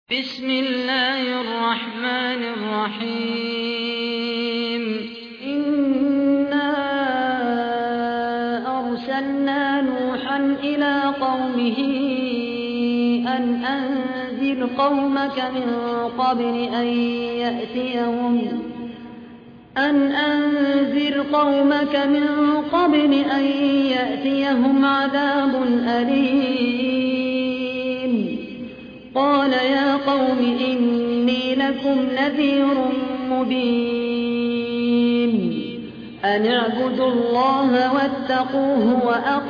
بسم الله الرحمن الرحيم إنا أرسلنا نوحا إلى قومه أن أنذر قومك من قبل أن يأتيهم عذاب أليم. قال يا قوم إني لكم نذير مبين أن اعبدوا الله واتقوه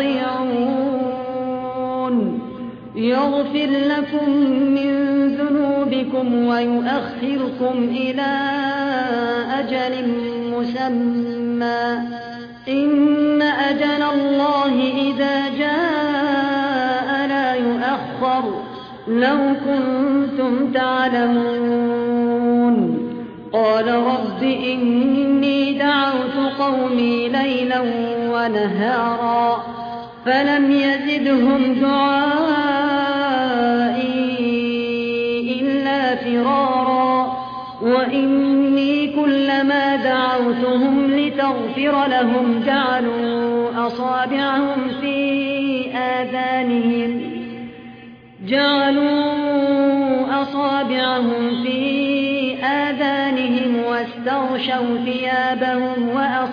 وأطيعون يغفر لكم من ذنوبكم ويؤخركم إلى أجل مسمى إن أجل الله إذا جاء لا يؤخر لو كنتم تعلمون. قال رب إني دعوت قومي ليلا ونهارا فلم يزدهم دعائي إلا فرارا وإني كلما دعوتهم لتغفر لهم جعلوا أصابعهم في آذانهم واستغشوا ثيابهم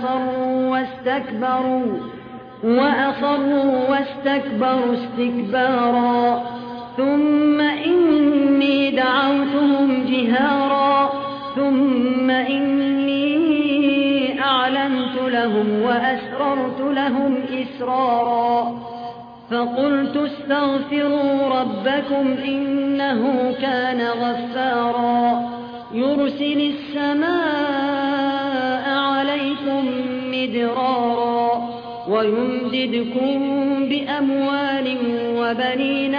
وأصروا واستكبروا استكبارا. ثم إني دعوتهم جهارا ثم إني أعلنت لهم وأسررت لهم إسرارا. فقلت استغفروا ربكم إنه كان غفارا يرسل السماء عليكم مدرارا ويمددكم بأموال وبنين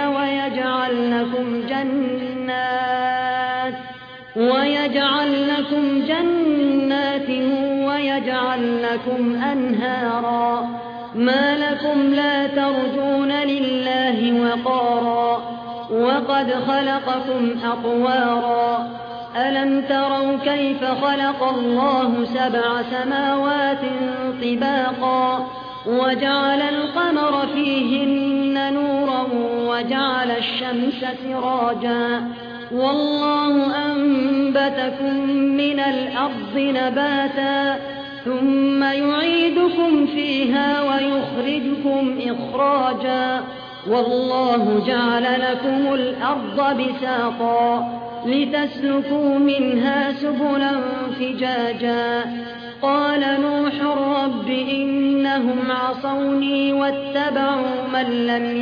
ويجعل لكم جنات ويجعل لكم أنهارا. ما لكم لا ترجون لله وقارا وقد خلقكم أطوارا. ألم تروا كيف خلق الله 7 سماوات طباقا وجعل القمر فيهن نورا وجعل الشمس سراجا والله أنبتكم من الأرض نباتا ثم يعيدكم فيها ويخرجكم إخراجا والله جعل لكم الأرض بساطا لتسلكوا منها سبلا فجاجا. قال نوح رب إنهم عصوني واتبعوا من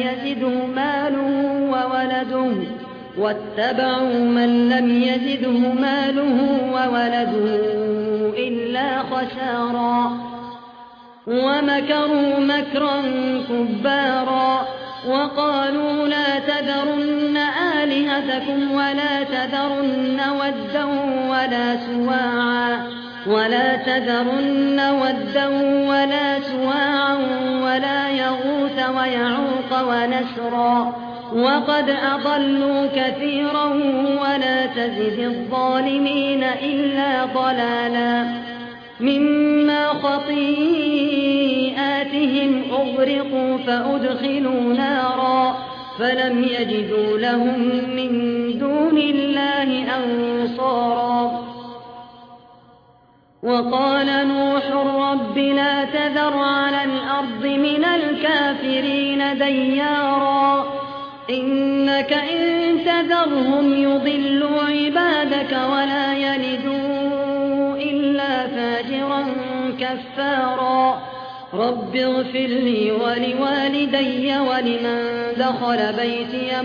لم يزده ماله وولده إلا خسارا ومكروا مكرا كبارا. وقالوا لا تذرن آلهتكم ولا تذرن ودا ولا سواعا ولا يغوث ويعوق ونسرا وقد أضلوا كثيرا ولا تزد الظالمين إلا ضلالا. مما خطيئاتهم أغرقوا فأدخلوا نارا فلم يجدوا لهم من دون الله أنصارا. وقال نوح رب لا تذر على الأرض من الكافرين ديارا إنك إن تذرهم يضلوا عبادك ولا يلدوا إلا فاجرا كفارا. رب اغفر لي ولوالدي ولمن دخل بيتي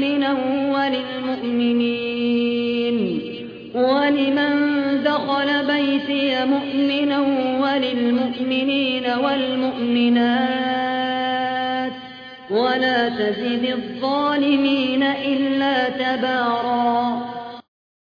مؤمنا وللمؤمنين والمؤمنات ولا تزد الظالمين إلا تبارا.